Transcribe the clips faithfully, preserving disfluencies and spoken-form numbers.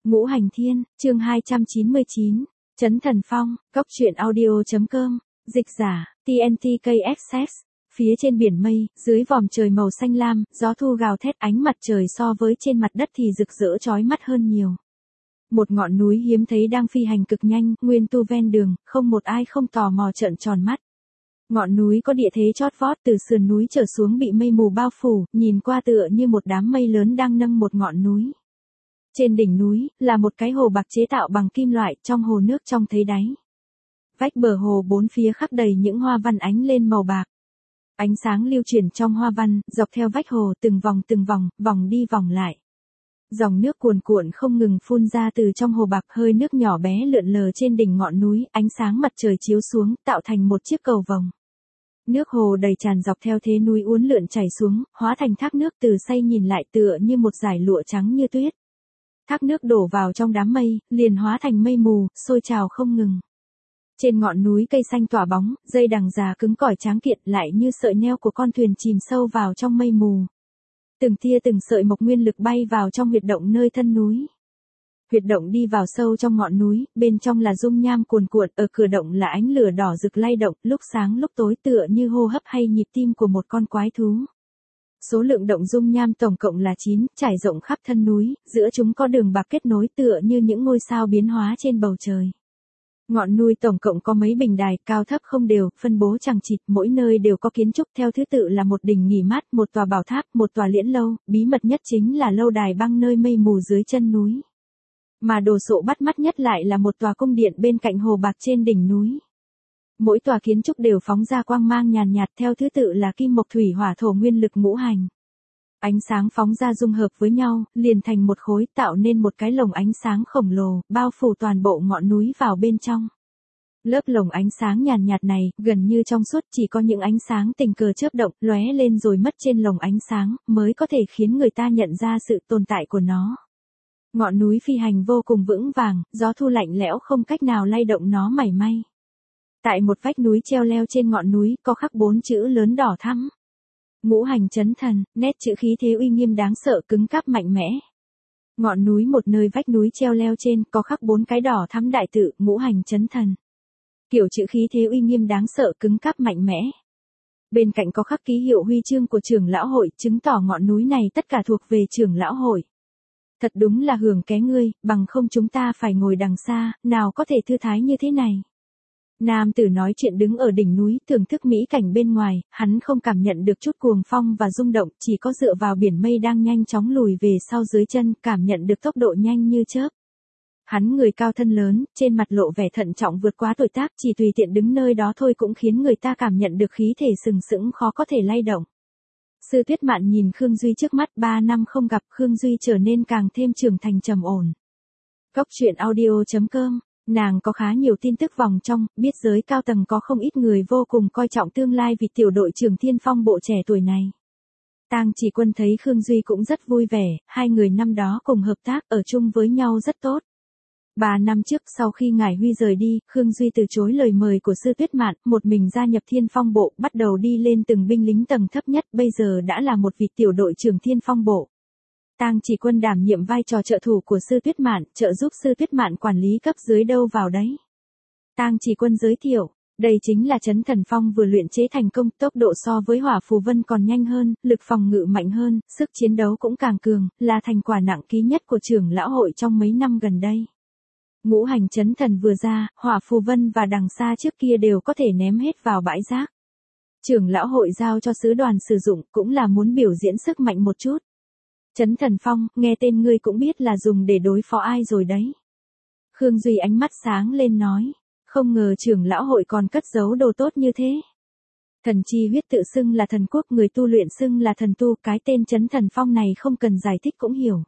Ngũ Hành Thiên, chương hai trăm chín mươi chín, Trấn Thần Phong, Cốc Truyện Audio chấm com, dịch giả, tê en tê ca ét ét. Phía trên biển mây, dưới vòm trời màu xanh lam, gió thu gào thét, ánh mặt trời so với trên mặt đất thì rực rỡ chói mắt hơn nhiều. Một ngọn núi hiếm thấy đang phi hành cực nhanh, nguyên tu ven đường, không một ai không tò mò trợn tròn mắt. Ngọn núi có địa thế chót vót, từ sườn núi trở xuống bị mây mù bao phủ, nhìn qua tựa như một đám mây lớn đang nâng một ngọn núi. Trên đỉnh núi, là một cái hồ bạc chế tạo bằng kim loại, trong hồ nước trong thấy đáy. Vách bờ hồ bốn phía khắc đầy những hoa văn ánh lên màu bạc. Ánh sáng lưu chuyển trong hoa văn, dọc theo vách hồ, từng vòng từng vòng, vòng đi vòng lại. Dòng nước cuồn cuộn không ngừng phun ra từ trong hồ bạc, hơi nước nhỏ bé lượn lờ trên đỉnh ngọn núi, ánh sáng mặt trời chiếu xuống, tạo thành một chiếc cầu vồng. Nước hồ đầy tràn dọc theo thế núi uốn lượn chảy xuống, hóa thành thác nước từ xa nhìn lại tựa như một dải lụa trắng như tuyết. Thác nước đổ vào trong đám mây, liền hóa thành mây mù, sôi trào không ngừng. Trên ngọn núi cây xanh tỏa bóng, dây đằng già cứng cỏi tráng kiện lại như sợi neo của con thuyền chìm sâu vào trong mây mù. Từng tia từng sợi mộc nguyên lực bay vào trong huyệt động nơi thân núi. Huyệt động đi vào sâu trong ngọn núi, bên trong là dung nham cuồn cuộn, ở cửa động là ánh lửa đỏ rực lay động, lúc sáng lúc tối tựa như hô hấp hay nhịp tim của một con quái thú. Số lượng động dung nham tổng cộng là chín, trải rộng khắp thân núi, giữa chúng có đường bạc kết nối tựa như những ngôi sao biến hóa trên bầu trời. Ngọn núi tổng cộng có mấy bình đài, cao thấp không đều, phân bố chằng chịt, mỗi nơi đều có kiến trúc theo thứ tự là một đỉnh nghỉ mát, một tòa bảo tháp, một tòa liễn lâu, bí mật nhất chính là lâu đài băng nơi mây mù dưới chân núi. Mà đồ sộ bắt mắt nhất lại là một tòa cung điện bên cạnh hồ bạc trên đỉnh núi. Mỗi tòa kiến trúc đều phóng ra quang mang nhàn nhạt theo thứ tự là kim mộc thủy hỏa thổ nguyên lực ngũ hành. Ánh sáng phóng ra dung hợp với nhau, liền thành một khối, tạo nên một cái lồng ánh sáng khổng lồ, bao phủ toàn bộ ngọn núi vào bên trong. Lớp lồng ánh sáng nhàn nhạt này, gần như trong suốt, chỉ có những ánh sáng tình cờ chớp động, lóe lên rồi mất trên lồng ánh sáng, mới có thể khiến người ta nhận ra sự tồn tại của nó. Ngọn núi phi hành vô cùng vững vàng, gió thu lạnh lẽo không cách nào lay động nó mảy may. Tại một vách núi treo leo trên ngọn núi, có khắc bốn chữ lớn đỏ thắm. Ngũ hành chấn thần, nét chữ khí thế uy nghiêm đáng sợ, cứng cáp mạnh mẽ. Ngọn núi một nơi vách núi treo leo trên, có khắc bốn cái đỏ thắm đại tự, ngũ hành chấn thần. Kiểu chữ khí thế uy nghiêm đáng sợ, cứng cáp mạnh mẽ. Bên cạnh có khắc ký hiệu huy chương của trưởng lão hội, chứng tỏ ngọn núi này tất cả thuộc về trưởng lão hội. Thật đúng là hưởng ké ngươi, bằng không chúng ta phải ngồi đằng xa, nào có thể thư thái như thế này. Nam tử nói chuyện đứng ở đỉnh núi, thưởng thức mỹ cảnh bên ngoài, hắn không cảm nhận được chút cuồng phong và rung động, chỉ có dựa vào biển mây đang nhanh chóng lùi về sau dưới chân, cảm nhận được tốc độ nhanh như chớp. Hắn người cao thân lớn, trên mặt lộ vẻ thận trọng vượt quá tuổi tác, chỉ tùy tiện đứng nơi đó thôi cũng khiến người ta cảm nhận được khí thể sừng sững khó có thể lay động. Sư Tuyết Mạn nhìn Khương Duy trước mắt, ba năm không gặp, Khương Duy trở nên càng thêm trưởng thành trầm ổn. Cốc Truyện Audio chấm com. Nàng có khá nhiều tin tức vòng trong, biết giới cao tầng có không ít người vô cùng coi trọng tương lai vị tiểu đội trưởng Thiên Phong bộ trẻ tuổi này. Tang Chỉ Quân thấy Khương Duy cũng rất vui vẻ, hai người năm đó cùng hợp tác ở chung với nhau rất tốt. Ba năm trước sau khi Ngải Huy rời đi, Khương Duy từ chối lời mời của Sư Tuyết Mạn, một mình gia nhập Thiên Phong bộ, bắt đầu đi lên từng binh lính tầng thấp nhất, bây giờ đã là một vị tiểu đội trưởng Thiên Phong bộ. Tang Chỉ Quân đảm nhiệm vai trò trợ thủ của Sư Tuyết Mạn, trợ giúp Sư Tuyết Mạn quản lý cấp dưới đâu vào đấy. Tang Chỉ Quân giới thiệu, đây chính là Trấn Thần Phong vừa luyện chế thành công, tốc độ so với Hỏa Phù Vân còn nhanh hơn, lực phòng ngự mạnh hơn, sức chiến đấu cũng càng cường, là thành quả nặng ký nhất của trưởng lão hội trong mấy năm gần đây. Ngũ hành chấn thần vừa ra, Hỏa Phù Vân và đằng xa trước kia đều có thể ném hết vào bãi rác. Trưởng lão hội giao cho sứ đoàn sử dụng, cũng là muốn biểu diễn sức mạnh một chút. Trấn Thần Phong, nghe tên ngươi cũng biết là dùng để đối phó ai rồi đấy. Khương Duy ánh mắt sáng lên nói, không ngờ trưởng lão hội còn cất giấu đồ tốt như thế. Thần chi huyết tự xưng là thần quốc, người tu luyện xưng là thần tu, cái tên Trấn Thần Phong này không cần giải thích cũng hiểu.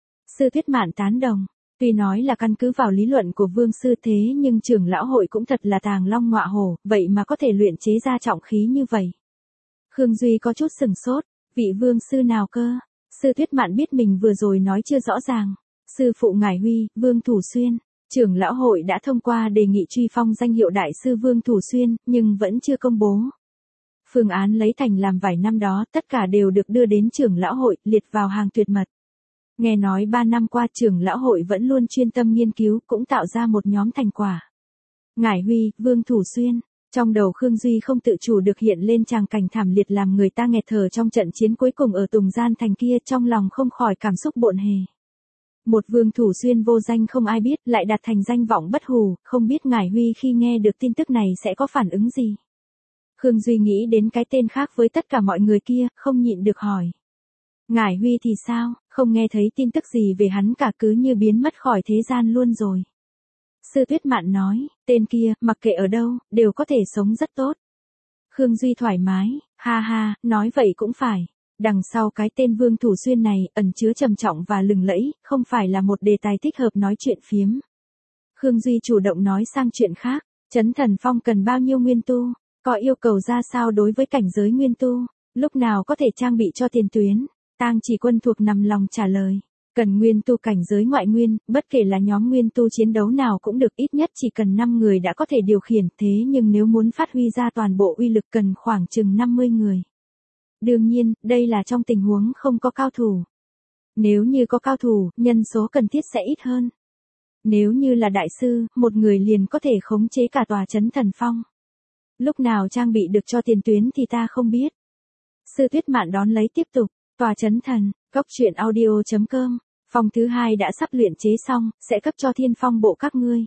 Sư Tuyết Mạn tán đồng, tuy nói là căn cứ vào lý luận của Vương sư thế nhưng trưởng lão hội cũng thật là tàng long ngọa hổ, vậy mà có thể luyện chế ra trọng khí như vậy. Khương Duy có chút sừng sốt, vị Vương sư nào cơ? Sư Tuyết Mạn biết mình vừa rồi nói chưa rõ ràng. Sư phụ Ngải Huy, Vương Thủ Xuyên. Trưởng lão hội đã thông qua đề nghị truy phong danh hiệu đại sư Vương Thủ Xuyên, nhưng vẫn chưa công bố. Phương án lấy thành làm vải năm đó, tất cả đều được đưa đến trưởng lão hội, liệt vào hàng tuyệt mật. Nghe nói ba năm qua trưởng lão hội vẫn luôn chuyên tâm nghiên cứu, cũng tạo ra một nhóm thành quả. Ngải Huy, Vương Thủ Xuyên. Trong đầu Khương Duy không tự chủ được hiện lên tràng cảnh thảm liệt làm người ta nghẹt thở trong trận chiến cuối cùng ở Tùng Gian Thành kia, trong lòng không khỏi cảm xúc bộn hề. Một Vương Thủ Xuyên vô danh không ai biết, lại đạt thành danh vọng bất hủ, không biết Ngải Huy khi nghe được tin tức này sẽ có phản ứng gì. Khương Duy nghĩ đến cái tên khác với tất cả mọi người kia, không nhịn được hỏi. Ngải Huy thì sao, không nghe thấy tin tức gì về hắn cả, cứ như biến mất khỏi thế gian luôn rồi. Sư Tuyết Mạn nói, tên kia, mặc kệ ở đâu, đều có thể sống rất tốt. Khương Duy thoải mái, ha ha, nói vậy cũng phải. Đằng sau cái tên Vương Thủ Xuyên này, ẩn chứa trầm trọng và lừng lẫy, không phải là một đề tài thích hợp nói chuyện phiếm. Khương Duy chủ động nói sang chuyện khác, Chấn Thần Phong cần bao nhiêu nguyên tu, có yêu cầu ra sao đối với cảnh giới nguyên tu, lúc nào có thể trang bị cho tiền tuyến. Tang Chỉ Quân thuộc nằm lòng trả lời. Cần nguyên tu cảnh giới ngoại nguyên, bất kể là nhóm nguyên tu chiến đấu nào cũng được, ít nhất chỉ cần năm người đã có thể điều khiển, thế nhưng nếu muốn phát huy ra toàn bộ uy lực cần khoảng chừng năm mươi người. Đương nhiên, đây là trong tình huống không có cao thủ. Nếu như có cao thủ, nhân số cần thiết sẽ ít hơn. Nếu như là đại sư, một người liền có thể khống chế cả tòa Chấn Thần Phong. Lúc nào trang bị được cho tiền tuyến thì ta không biết. Sư Tuyết Mạn đón lấy tiếp tục, tòa Chấn Thần, cốc truyện audio chấm com. Phong thứ hai đã sắp luyện chế xong, sẽ cấp cho Thiên Phong bộ các ngươi.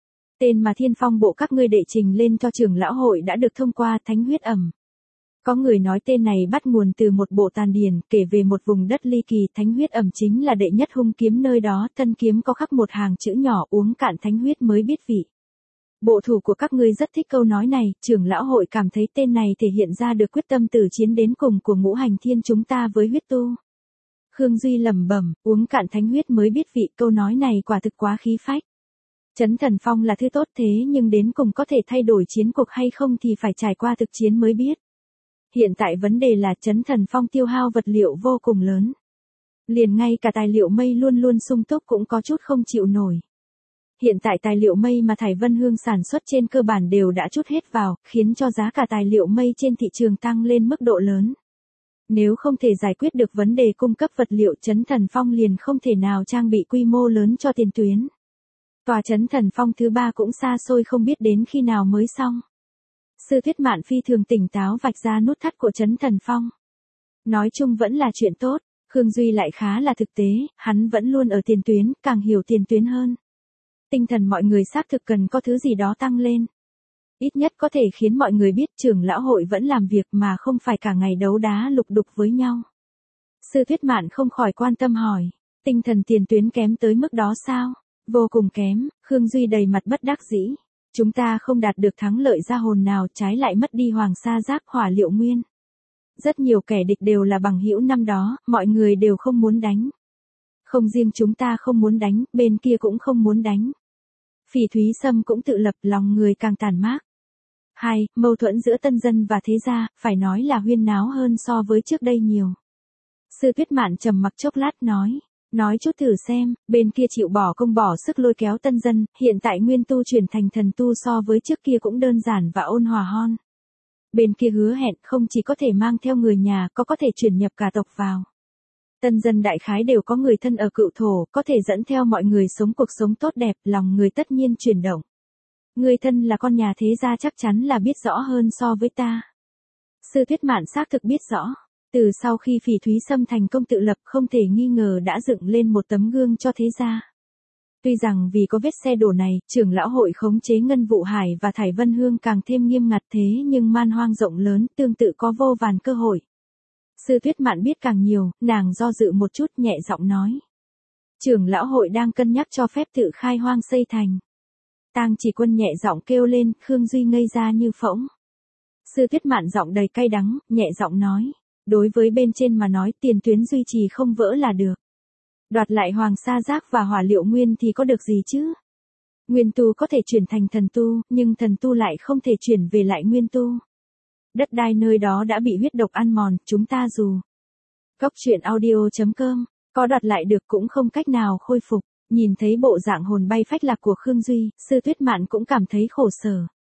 Tên mà Thiên Phong bộ các ngươi đệ trình lên cho trưởng lão hội đã được thông qua, Thánh Huyết Ẩm. Có người nói tên này bắt nguồn từ một bộ tàn điển, kể về một vùng đất ly kỳ, Thánh Huyết Ẩm chính là đệ nhất hung kiếm nơi đó, thân kiếm có khắc một hàng chữ nhỏ, uống cạn thánh huyết mới biết vị. Bộ thủ của các ngươi rất thích câu nói này, trưởng lão hội cảm thấy tên này thể hiện ra được quyết tâm tử chiến đến cùng của ngũ hành thiên chúng ta với huyết tu. Khương Duy lẩm bẩm, uống cạn thánh huyết mới biết vị, câu nói này quả thực quá khí phách. Chấn Thần Phong là thứ tốt thế nhưng đến cùng có thể thay đổi chiến cuộc hay không thì phải trải qua thực chiến mới biết. Hiện tại vấn đề là Chấn Thần Phong tiêu hao vật liệu vô cùng lớn. Liền ngay cả tài liệu mây luôn luôn sung túc cũng có chút không chịu nổi. Hiện tại tài liệu mây mà Thải Vân Hương sản xuất trên cơ bản đều đã trút hết vào, khiến cho giá cả tài liệu mây trên thị trường tăng lên mức độ lớn. Nếu không thể giải quyết được vấn đề cung cấp vật liệu, Chấn Thần Phong liền không thể nào trang bị quy mô lớn cho tiền tuyến. Tòa Chấn Thần Phong thứ ba cũng xa xôi không biết đến khi nào mới xong. Sư Tuyết Mạn phi thường tỉnh táo vạch ra nút thắt của Chấn Thần Phong. Nói chung vẫn là chuyện tốt, Khương Duy lại khá là thực tế, hắn vẫn luôn ở tiền tuyến, càng hiểu tiền tuyến hơn. Tinh thần mọi người xác thực cần có thứ gì đó tăng lên. Ít nhất có thể khiến mọi người biết trưởng lão hội vẫn làm việc mà không phải cả ngày đấu đá lục đục với nhau. Sư Tuyết Mạn không khỏi quan tâm hỏi, tinh thần tiền tuyến kém tới mức đó sao? Vô cùng kém, Khương Duy đầy mặt bất đắc dĩ. Chúng ta không đạt được thắng lợi ra hồn nào, trái lại mất đi Hoàng Sa Giác Hỏa Liệu Nguyên. Rất nhiều kẻ địch đều là bằng hữu năm đó, mọi người đều không muốn đánh. Không riêng chúng ta không muốn đánh, bên kia cũng không muốn đánh. Phỉ Thúy Sâm cũng tự lập, lòng người càng tàn mác. Hai, mâu thuẫn giữa tân dân và thế gia, phải nói là huyên náo hơn so với trước đây nhiều. Sư Tuyết Mạn trầm mặc chốc lát nói, nói chút thử xem, bên kia chịu bỏ công bỏ sức lôi kéo tân dân, hiện tại nguyên tu chuyển thành thần tu so với trước kia cũng đơn giản và ôn hòa hơn. Bên kia hứa hẹn không chỉ có thể mang theo người nhà, có có thể chuyển nhập cả tộc vào. Tân dân đại khái đều có người thân ở cựu thổ, có thể dẫn theo mọi người sống cuộc sống tốt đẹp, lòng người tất nhiên chuyển động. Người thân là con nhà thế gia chắc chắn là biết rõ hơn so với ta. Sư Tuyết Mạn xác thực biết rõ. Từ sau khi Phỉ Thúy Sâm thành công tự lập, không thể nghi ngờ đã dựng lên một tấm gương cho thế gia. Tuy rằng vì có vết xe đổ này, trưởng lão hội khống chế Ngân Vụ Hải và Thải Vân Hương càng thêm nghiêm ngặt thế nhưng man hoang rộng lớn, tương tự có vô vàn cơ hội. Sư Tuyết Mạn biết càng nhiều, nàng do dự một chút nhẹ giọng nói. Trưởng lão hội đang cân nhắc cho phép tự khai hoang xây thành. Tang Chỉ Quân nhẹ giọng kêu lên, Khương Duy ngây ra như phỗng. Sư Tuyết Mạn giọng đầy cay đắng, nhẹ giọng nói. Đối với bên trên mà nói tiền tuyến duy trì không vỡ là được. Đoạt lại Hoàng Sa Giác và Hỏa Liệu Nguyên thì có được gì chứ? Nguyên tu có thể chuyển thành thần tu, nhưng thần tu lại không thể chuyển về lại nguyên tu. Đất đai nơi đó đã bị huyết độc ăn mòn, chúng ta dù. Cốc truyện audio chấm com, có đoạt lại được cũng không cách nào khôi phục. Nhìn thấy bộ dạng hồn bay phách lạc của Khương Duy, Sư Tuyết Mạn cũng cảm thấy khổ sở.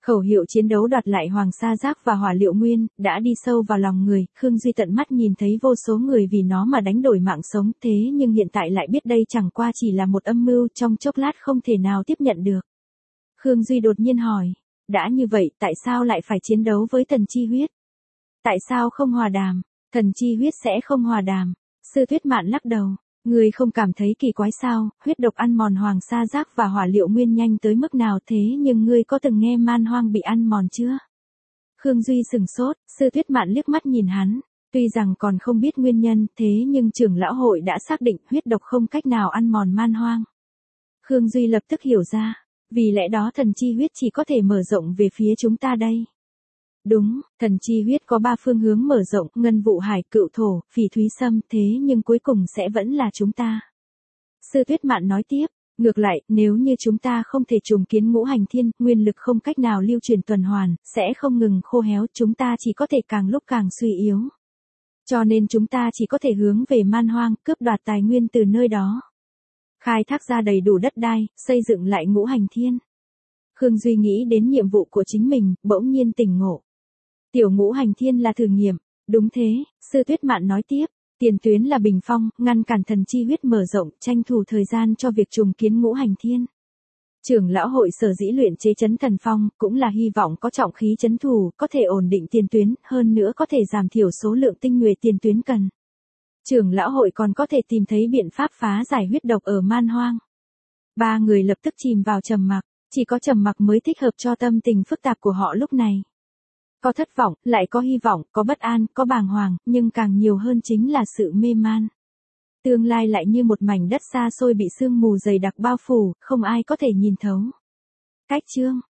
Khẩu hiệu chiến đấu đoạt lại Hoàng Sa Giác và Hỏa Liệu Nguyên, đã đi sâu vào lòng người, Khương Duy tận mắt nhìn thấy vô số người vì nó mà đánh đổi mạng sống, thế nhưng hiện tại lại biết đây chẳng qua chỉ là một âm mưu, trong chốc lát không thể nào tiếp nhận được. Khương Duy đột nhiên hỏi, đã như vậy tại sao lại phải chiến đấu với Thần Chi Huyết? Tại sao không hòa đàm? Thần Chi Huyết sẽ không hòa đàm. Sư Tuyết Mạn lắc đầu. Ngươi không cảm thấy kỳ quái sao, huyết độc ăn mòn Hoàng Sa Giác và Hỏa Liệu Nguyên nhanh tới mức nào thế nhưng ngươi có từng nghe man hoang bị ăn mòn chưa? Khương Duy sừng sốt, Sư Tuyết Mạn liếc mắt nhìn hắn, tuy rằng còn không biết nguyên nhân thế nhưng trưởng lão hội đã xác định huyết độc không cách nào ăn mòn man hoang. Khương Duy lập tức hiểu ra, vì lẽ đó thần chi huyết chỉ có thể mở rộng về phía chúng ta đây. Đúng, thần chi huyết có ba phương hướng mở rộng, ngân vụ hải, cựu thổ, phỉ thúy sâm, thế nhưng cuối cùng sẽ vẫn là chúng ta. Sư Tuyết Mạn nói tiếp, ngược lại, nếu như chúng ta không thể trùng kiến ngũ hành thiên, nguyên lực không cách nào lưu truyền tuần hoàn, sẽ không ngừng khô héo, chúng ta chỉ có thể càng lúc càng suy yếu. Cho nên chúng ta chỉ có thể hướng về man hoang, cướp đoạt tài nguyên từ nơi đó. Khai thác ra đầy đủ đất đai, xây dựng lại ngũ hành thiên. Khương Duy nghĩ đến nhiệm vụ của chính mình, bỗng nhiên tỉnh ngộ. Tiểu ngũ hành thiên là thử nghiệm, đúng thế, Sư Tuyết Mạn nói tiếp, tiền tuyến là bình phong, ngăn cản thần chi huyết mở rộng, tranh thủ thời gian cho việc trùng kiến ngũ hành thiên. Trưởng lão hội sở dĩ luyện chế chấn thần phong, cũng là hy vọng có trọng khí chấn thủ, có thể ổn định tiền tuyến, hơn nữa có thể giảm thiểu số lượng tinh nhuệ tiền tuyến cần. Trưởng lão hội còn có thể tìm thấy biện pháp phá giải huyết độc ở man hoang. Ba người lập tức chìm vào trầm mặc, chỉ có trầm mặc mới thích hợp cho tâm tình phức tạp của họ lúc này. Có thất vọng, lại có hy vọng, có bất an, có bàng hoàng, nhưng càng nhiều hơn chính là sự mê man. Tương lai lại như một mảnh đất xa xôi bị sương mù dày đặc bao phủ, không ai có thể nhìn thấu. Cách chương